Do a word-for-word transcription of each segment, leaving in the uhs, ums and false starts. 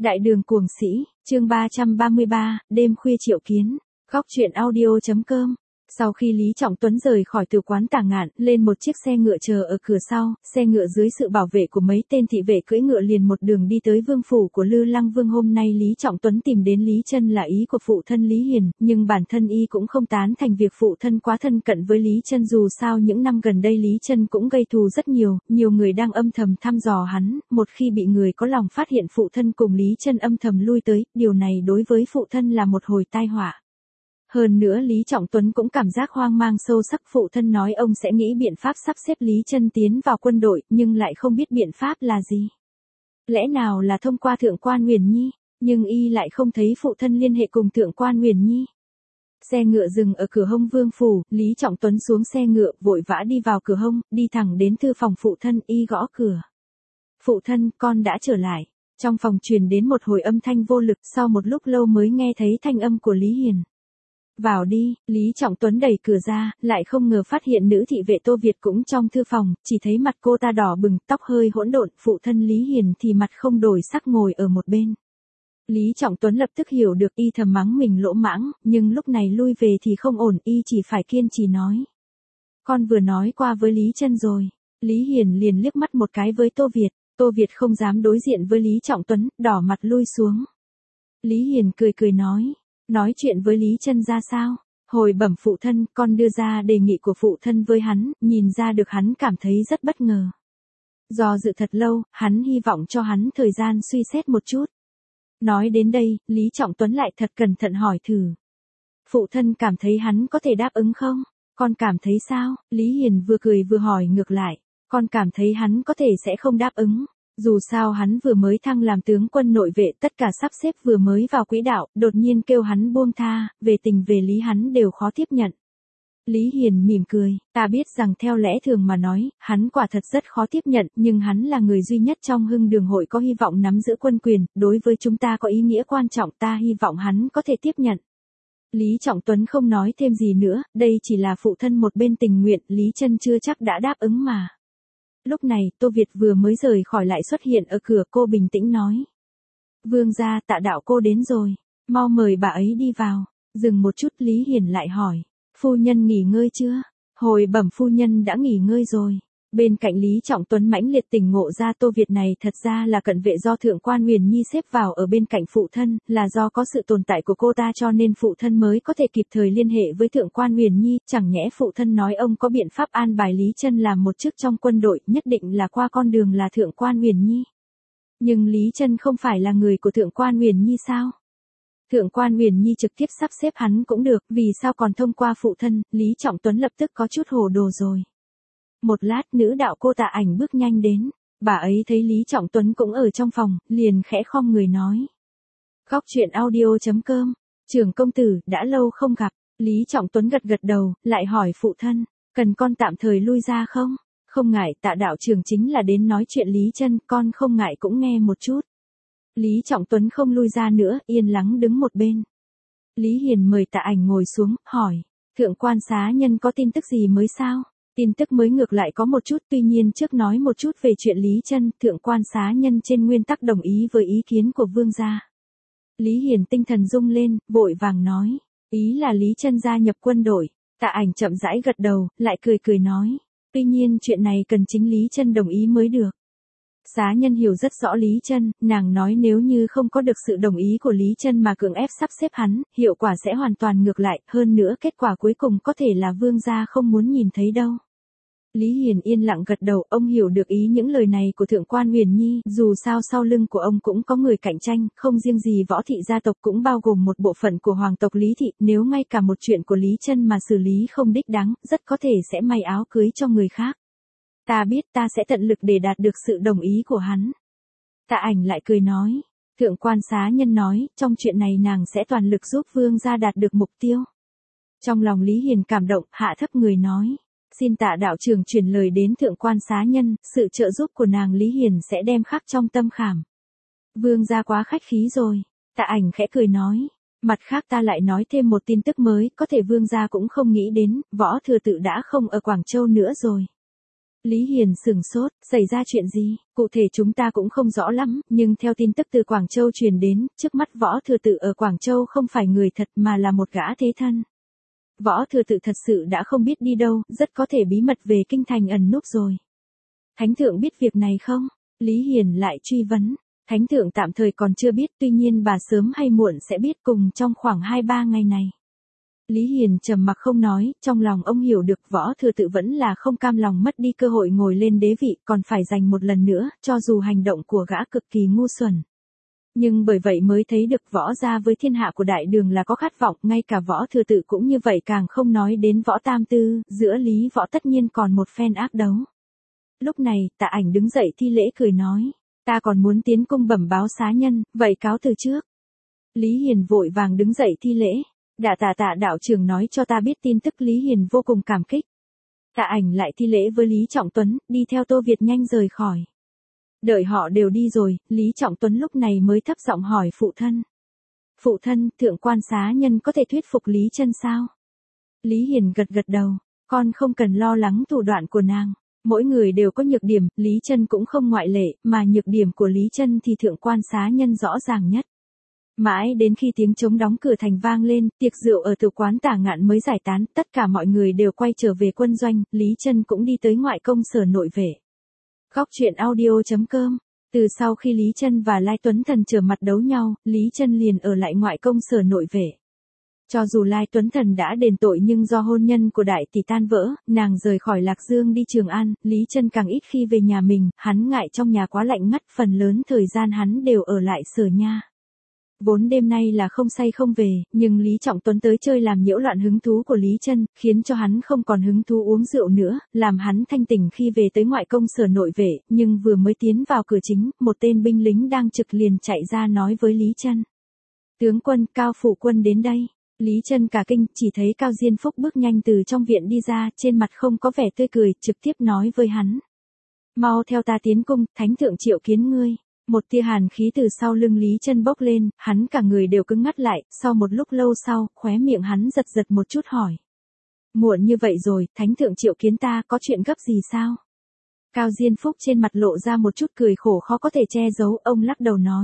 Đại đường cuồng sĩ, chương ba trăm ba mươi ba, đêm khuya triệu kiến, góc truyện audio.com. Sau khi Lý Trọng Tuấn rời khỏi tử quán Tả Ngạn, lên một chiếc xe ngựa chờ ở cửa sau, xe ngựa dưới sự bảo vệ của mấy tên thị vệ cưỡi ngựa liền một đường đi tới vương phủ của Lư Lăng Vương. Hôm nay Lý Trọng Tuấn tìm đến Lý Chân là ý của phụ thân Lý Hiền, nhưng bản thân y cũng không tán thành việc phụ thân quá thân cận với Lý Chân. Dù sao những năm gần đây Lý Chân cũng gây thù rất nhiều, nhiều người đang âm thầm thăm dò hắn, một khi bị người có lòng phát hiện phụ thân cùng Lý Chân âm thầm lui tới, điều này đối với phụ thân là một hồi tai họa. Hơn nữa Lý Trọng Tuấn cũng cảm giác hoang mang sâu sắc. Phụ thân nói ông sẽ nghĩ biện pháp sắp xếp Lý Chân tiến vào quân đội, nhưng lại không biết biện pháp là gì. Lẽ nào là thông qua Thượng quan Huyền Nhi, nhưng y lại không thấy phụ thân liên hệ cùng Thượng quan Huyền Nhi. Xe ngựa dừng ở cửa hông vương phủ, Lý Trọng Tuấn xuống xe ngựa, vội vã đi vào cửa hông, đi thẳng đến thư phòng phụ thân, y gõ cửa. Phụ thân, con đã trở lại. Trong phòng truyền đến một hồi âm thanh vô lực, sau một lúc lâu mới nghe thấy thanh âm của Lý Hiền. Vào đi, Lý Trọng Tuấn đẩy cửa ra, lại không ngờ phát hiện nữ thị vệ Tô Việt cũng trong thư phòng, chỉ thấy mặt cô ta đỏ bừng, tóc hơi hỗn độn, phụ thân Lý Hiền thì mặt không đổi sắc ngồi ở một bên. Lý Trọng Tuấn lập tức hiểu được, y thầm mắng mình lỗ mãng, nhưng lúc này lui về thì không ổn, y chỉ phải kiên trì nói. Con vừa nói qua với Lý Chân rồi. Lý Hiền liền liếc mắt một cái với Tô Việt, Tô Việt không dám đối diện với Lý Trọng Tuấn, đỏ mặt lui xuống. Lý Hiền cười cười nói. Nói chuyện với Lý Chân ra sao? Hồi bẩm phụ thân, con đưa ra đề nghị của phụ thân với hắn, nhìn ra được hắn cảm thấy rất bất ngờ. Do dự thật lâu, hắn hy vọng cho hắn thời gian suy xét một chút. Nói đến đây, Lý Trọng Tuấn lại thật cẩn thận hỏi thử. Phụ thân cảm thấy hắn có thể đáp ứng không? Con cảm thấy sao? Lý Hiền vừa cười vừa hỏi ngược lại. Con cảm thấy hắn có thể sẽ không đáp ứng. Dù sao hắn vừa mới thăng làm tướng quân nội vệ, tất cả sắp xếp vừa mới vào quỹ đạo, đột nhiên kêu hắn buông tha, về tình về lý hắn đều khó tiếp nhận. Lý Hiền mỉm cười, ta biết rằng theo lẽ thường mà nói, hắn quả thật rất khó tiếp nhận, nhưng hắn là người duy nhất trong Hưng Đường hội có hy vọng nắm giữ quân quyền, đối với chúng ta có ý nghĩa quan trọng, ta hy vọng hắn có thể tiếp nhận. Lý Trọng Tuấn không nói thêm gì nữa, đây chỉ là phụ thân một bên tình nguyện, Lý Chân chưa chắc đã đáp ứng mà. Lúc này, Tô Việt vừa mới rời khỏi lại xuất hiện ở cửa, cô bình tĩnh nói. Vương gia, Tạ đạo cô đến rồi, mau mời bà ấy đi vào. Dừng một chút, Lý Hiền lại hỏi. Phu nhân nghỉ ngơi chưa? Hồi bẩm phu nhân đã nghỉ ngơi rồi. Bên cạnh Lý Trọng Tuấn mãnh liệt tỉnh ngộ ra Tô Việt này thật ra là cận vệ do Thượng quan Huyền Nhi xếp vào ở bên cạnh phụ thân, là do có sự tồn tại của cô ta cho nên phụ thân mới có thể kịp thời liên hệ với Thượng quan Huyền Nhi, chẳng nhẽ phụ thân nói ông có biện pháp an bài Lý Chân làm một chức trong quân đội, nhất định là qua con đường là Thượng quan Huyền Nhi. Nhưng Lý Chân không phải là người của Thượng quan Huyền Nhi sao? Thượng quan Huyền Nhi trực tiếp sắp xếp hắn cũng được, vì sao còn thông qua phụ thân? Lý Trọng Tuấn lập tức có chút hồ đồ rồi. Một lát, nữ đạo cô Tạ Ảnh bước nhanh đến, bà ấy thấy Lý Trọng Tuấn cũng ở trong phòng, liền khẽ khom người nói. Góc truyện audio.com, trưởng công tử, đã lâu không gặp. Lý Trọng Tuấn gật gật đầu, lại hỏi phụ thân, cần con tạm thời lui ra không? Không ngại, Tạ đạo trưởng chính là đến nói chuyện Lý Chân, con không ngại cũng nghe một chút. Lý Trọng Tuấn không lui ra nữa, yên lắng đứng một bên. Lý Hiền mời Tạ Ảnh ngồi xuống, hỏi, thượng quan xá nhân có tin tức gì mới sao? Tin tức mới ngược lại có một chút, tuy nhiên trước nói một chút về chuyện Lý Chân, thượng quan xá nhân trên nguyên tắc đồng ý với ý kiến của vương gia. Lý Hiền tinh thần rung lên, vội vàng nói, ý là Lý Chân gia nhập quân đội. Tạ Ảnh chậm rãi gật đầu, lại cười cười nói, tuy nhiên chuyện này cần chính Lý Chân đồng ý mới được. Xá nhân hiểu rất rõ Lý Chân, nàng nói nếu như không có được sự đồng ý của Lý Chân mà cưỡng ép sắp xếp hắn, hiệu quả sẽ hoàn toàn ngược lại, hơn nữa kết quả cuối cùng có thể là vương gia không muốn nhìn thấy đâu. Lý Hiền yên lặng gật đầu, ông hiểu được ý những lời này của Thượng quan Huyền Nhi, dù sao sau lưng của ông cũng có người cạnh tranh, không riêng gì võ thị gia tộc cũng bao gồm một bộ phận của hoàng tộc Lý Thị, nếu ngay cả một chuyện của Lý Chân mà xử lý không đích đáng, rất có thể sẽ may áo cưới cho người khác. Ta biết, ta sẽ tận lực để đạt được sự đồng ý của hắn. Tạ Ảnh lại cười nói, thượng quan xá nhân nói, trong chuyện này nàng sẽ toàn lực giúp vương gia đạt được mục tiêu. Trong lòng Lý Hiền cảm động, hạ thấp người nói, xin Tạ đạo trưởng truyền lời đến thượng quan xá nhân, sự trợ giúp của nàng Lý Hiền sẽ đem khắc trong tâm khảm. Vương gia quá khách khí rồi. Tạ Ảnh khẽ cười nói, mặt khác ta lại nói thêm một tin tức mới, có thể vương gia cũng không nghĩ đến, võ thừa tự đã không ở Quảng Châu nữa rồi. Lý Hiền sửng sốt, xảy ra chuyện gì, cụ thể chúng ta cũng không rõ lắm, nhưng theo tin tức từ Quảng Châu truyền đến, trước mắt Võ Thừa Tự ở Quảng Châu không phải người thật mà là một gã thế thân. Võ Thừa Tự thật sự đã không biết đi đâu, rất có thể bí mật về kinh thành ẩn núp rồi. Thánh thượng biết việc này không? Lý Hiền lại truy vấn. Thánh thượng tạm thời còn chưa biết, tuy nhiên bà sớm hay muộn sẽ biết cùng trong khoảng hai ba ngày này. Lý Hiền trầm mặc không nói, trong lòng ông hiểu được Võ Thừa Tự vẫn là không cam lòng mất đi cơ hội ngồi lên đế vị, còn phải giành một lần nữa, cho dù hành động của gã cực kỳ ngu xuẩn. Nhưng bởi vậy mới thấy được Võ gia với thiên hạ của đại đường là có khát vọng, ngay cả Võ Thừa Tự cũng như vậy, càng không nói đến Võ Tam Tư, giữa Lý Võ tất nhiên còn một phen ác đấu. Lúc này, Tạ Ảnh đứng dậy thi lễ cười nói, ta còn muốn tiến cung bẩm báo xá nhân, vậy cáo từ trước. Lý Hiền vội vàng đứng dậy thi lễ. Đà tạ Tạ đạo trưởng nói cho ta biết tin tức. Lý Hiền vô cùng cảm kích. Tạ Ảnh lại thi lễ với Lý Trọng Tuấn, đi theo Tô Việt nhanh rời khỏi. Đợi họ đều đi rồi, Lý Trọng Tuấn lúc này mới thấp giọng hỏi phụ thân. Phụ thân, thượng quan xá nhân có thể thuyết phục Lý Chân sao? Lý Hiền gật gật đầu, con không cần lo lắng thủ đoạn của nàng. Mỗi người đều có nhược điểm, Lý Chân cũng không ngoại lệ, mà nhược điểm của Lý Chân thì thượng quan xá nhân rõ ràng nhất. Mãi đến khi tiếng trống đóng cửa thành vang lên, tiệc rượu ở tử quán Tả Ngạn mới giải tán, tất cả mọi người đều quay trở về quân doanh, Lý Chân cũng đi tới ngoại công sở nội vệ. Góc truyện audio chấm com. Từ sau khi Lý Chân và Lai Tuấn Thần trở mặt đấu nhau, Lý Chân liền ở lại ngoại công sở nội vệ. Cho dù Lai Tuấn Thần đã đền tội nhưng do hôn nhân của đại tỷ tan vỡ, nàng rời khỏi Lạc Dương đi Trường An, Lý Chân càng ít khi về nhà mình, hắn ngại trong nhà quá lạnh ngắt, phần lớn thời gian hắn đều ở lại sở nha. Vốn đêm nay là không say không về, nhưng Lý Trọng Tuấn tới chơi làm nhiễu loạn hứng thú của Lý Chân, khiến cho hắn không còn hứng thú uống rượu nữa, làm hắn thanh tỉnh khi về tới ngoại công sở nội vệ, nhưng vừa mới tiến vào cửa chính, một tên binh lính đang trực liền chạy ra nói với Lý Chân. Tướng quân, Cao Phủ Quân đến đây. Lý Chân cả kinh, chỉ thấy Cao Diên Phúc bước nhanh từ trong viện đi ra, trên mặt không có vẻ tươi cười, trực tiếp nói với hắn. Mau theo ta tiến cung, thánh thượng triệu kiến ngươi. Một tia hàn khí từ sau lưng Lý Chân bốc lên, hắn cả người đều cứng ngắt lại, sau một lúc lâu sau, khóe miệng hắn giật giật một chút hỏi. Muộn như vậy rồi, thánh thượng triệu kiến ta, có chuyện gấp gì sao? Cao Diên Phúc trên mặt lộ ra một chút cười khổ khó có thể che giấu, ông lắc đầu nói.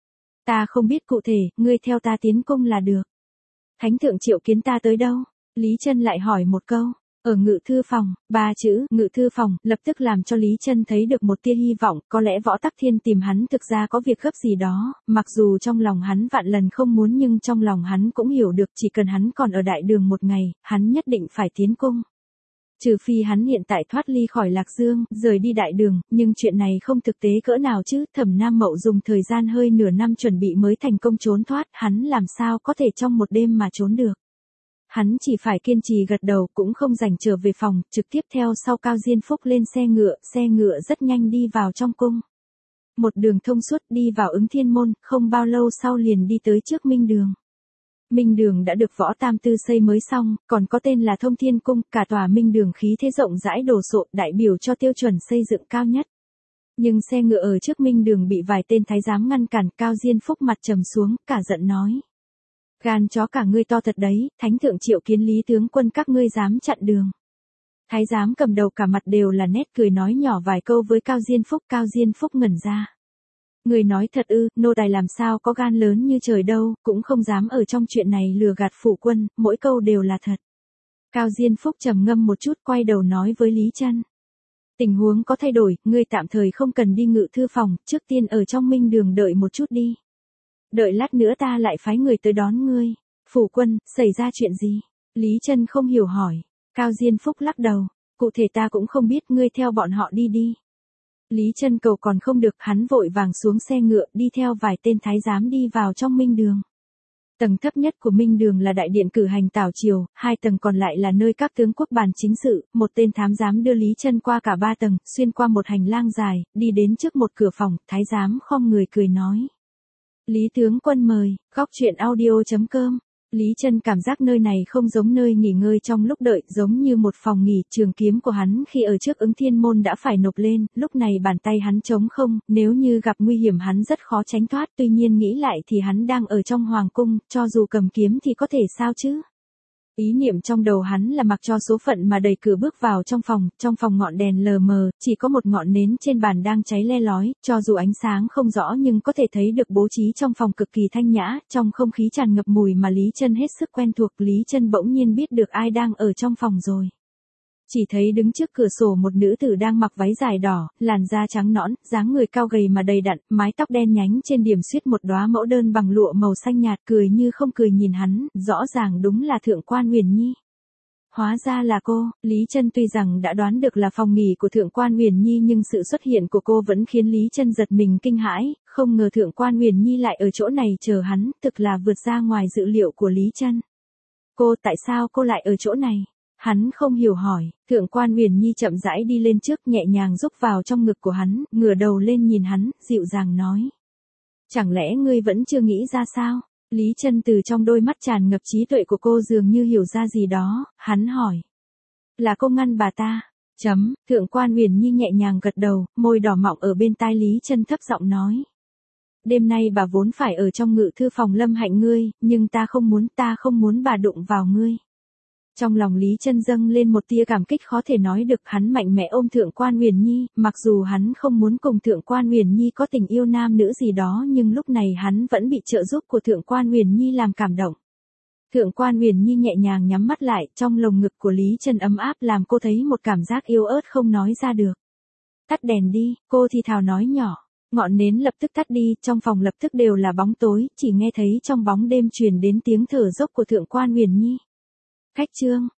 Ta không biết cụ thể, ngươi theo ta tiến cung là được. Thánh thượng triệu kiến ta tới đâu? Lý Chân lại hỏi một câu. Ở ngự thư phòng, ba chữ ngự thư phòng lập tức làm cho Lý Chân thấy được một tia hy vọng, có lẽ Võ Tắc Thiên tìm hắn thực ra có việc gấp gì đó, mặc dù trong lòng hắn vạn lần không muốn nhưng trong lòng hắn cũng hiểu được chỉ cần hắn còn ở đại đường một ngày, hắn nhất định phải tiến cung. Trừ phi hắn hiện tại thoát ly khỏi Lạc Dương, rời đi đại đường, nhưng chuyện này không thực tế cỡ nào chứ, Thẩm Nam Mậu dùng thời gian hơi nửa năm chuẩn bị mới thành công trốn thoát, hắn làm sao có thể trong một đêm mà trốn được. Hắn chỉ phải kiên trì gật đầu cũng không rảnh trở về phòng, trực tiếp theo sau Cao Diên Phúc lên xe ngựa, xe ngựa rất nhanh đi vào trong cung. Một đường thông suốt đi vào Ứng Thiên Môn, không bao lâu sau liền đi tới trước Minh Đường. Minh Đường đã được Võ Tam Tư xây mới xong, còn có tên là Thông Thiên Cung, cả tòa Minh Đường khí thế rộng rãi đồ sộ, đại biểu cho tiêu chuẩn xây dựng cao nhất. Nhưng xe ngựa ở trước Minh Đường bị vài tên thái giám ngăn cản, Cao Diên Phúc mặt trầm xuống, cả giận nói. Gan chó cả ngươi to thật đấy, thánh thượng triệu kiến Lý tướng quân các ngươi dám chặn đường. Thái giám cầm đầu cả mặt đều là nét cười nói nhỏ vài câu với Cao Diên Phúc, Cao Diên Phúc ngẩn ra. Người nói thật ư, nô tài làm sao có gan lớn như trời đâu, cũng không dám ở trong chuyện này lừa gạt phủ quân, mỗi câu đều là thật. Cao Diên Phúc trầm ngâm một chút quay đầu nói với Lý Chân. Tình huống có thay đổi, ngươi tạm thời không cần đi ngự thư phòng, trước tiên ở trong Minh Đường đợi một chút đi. Đợi lát nữa ta lại phái người tới đón ngươi. Phủ quân, xảy ra chuyện gì? Lý Chân không hiểu hỏi. Cao Diên Phúc lắc đầu. Cụ thể ta cũng không biết, ngươi theo bọn họ đi đi. Lý Chân cầu còn không được, hắn vội vàng xuống xe ngựa đi theo vài tên thái giám đi vào trong Minh Đường. Tầng thấp nhất của Minh Đường là đại điện cử hành tảo triều, hai tầng còn lại là nơi các tướng quốc bàn chính sự, một tên thám giám đưa Lý Chân qua cả ba tầng, xuyên qua một hành lang dài, đi đến trước một cửa phòng, thái giám khom người cười nói. Lý tướng quân mời, góc truyện audio chấm com. Lý Chân cảm giác nơi này không giống nơi nghỉ ngơi trong lúc đợi, giống như một phòng nghỉ, trường kiếm của hắn khi ở trước Ứng Thiên Môn đã phải nộp lên, lúc này bàn tay hắn trống không, nếu như gặp nguy hiểm hắn rất khó tránh thoát, tuy nhiên nghĩ lại thì hắn đang ở trong hoàng cung, cho dù cầm kiếm thì có thể sao chứ? Ý niệm trong đầu hắn là mặc cho số phận mà đẩy cửa bước vào trong phòng, trong phòng ngọn đèn lờ mờ, chỉ có một ngọn nến trên bàn đang cháy le lói, cho dù ánh sáng không rõ nhưng có thể thấy được bố trí trong phòng cực kỳ thanh nhã, trong không khí tràn ngập mùi mà Lý Chân hết sức quen thuộc. Lý Chân bỗng nhiên biết được ai đang ở trong phòng rồi. Chỉ thấy đứng trước cửa sổ một nữ tử đang mặc váy dài đỏ, làn da trắng nõn, dáng người cao gầy mà đầy đặn, mái tóc đen nhánh trên điểm xuyết một đóa mẫu đơn bằng lụa màu xanh nhạt, cười như không cười nhìn hắn, rõ ràng đúng là Thượng quan Huyền Nhi. Hóa ra là cô. Lý Chân tuy rằng đã đoán được là phòng nghỉ của Thượng quan Huyền Nhi nhưng sự xuất hiện của cô vẫn khiến Lý Chân giật mình kinh hãi, không ngờ Thượng quan Huyền Nhi lại ở chỗ này chờ hắn, thực là vượt ra ngoài dự liệu của Lý Chân. Cô, tại sao cô lại ở chỗ này? Hắn không hiểu hỏi. Thượng quan Huyền Nhi chậm rãi đi lên trước, nhẹ nhàng rúc vào trong ngực của hắn, ngửa đầu lên nhìn hắn, dịu dàng nói. Chẳng lẽ ngươi vẫn chưa nghĩ ra sao? Lý Chân từ trong đôi mắt tràn ngập trí tuệ của cô dường như hiểu ra gì đó, hắn hỏi. Là cô ngăn bà ta? Chấm, Thượng quan Huyền Nhi nhẹ nhàng gật đầu, môi đỏ mọng ở bên tai Lý Chân thấp giọng nói. Đêm nay bà vốn phải ở trong ngự thư phòng Lâm Hạnh ngươi, nhưng ta không muốn, ta không muốn bà đụng vào ngươi. Trong lòng Lý Chân dâng lên một tia cảm kích khó thể nói được, hắn mạnh mẽ ôm Thượng quan Huyền Nhi, mặc dù hắn không muốn cùng Thượng quan Huyền Nhi có tình yêu nam nữ gì đó nhưng lúc này hắn vẫn bị trợ giúp của Thượng quan Huyền Nhi làm cảm động. Thượng quan Huyền Nhi nhẹ nhàng nhắm mắt lại, trong lồng ngực của Lý Chân ấm áp làm cô thấy một cảm giác yếu ớt không nói ra được. Tắt đèn đi, cô thì thào nói nhỏ. Ngọn nến lập tức tắt đi, trong phòng lập tức đều là bóng tối, chỉ nghe thấy trong bóng đêm truyền đến tiếng thở dốc của Thượng quan Huyền Nhi. Khách trương,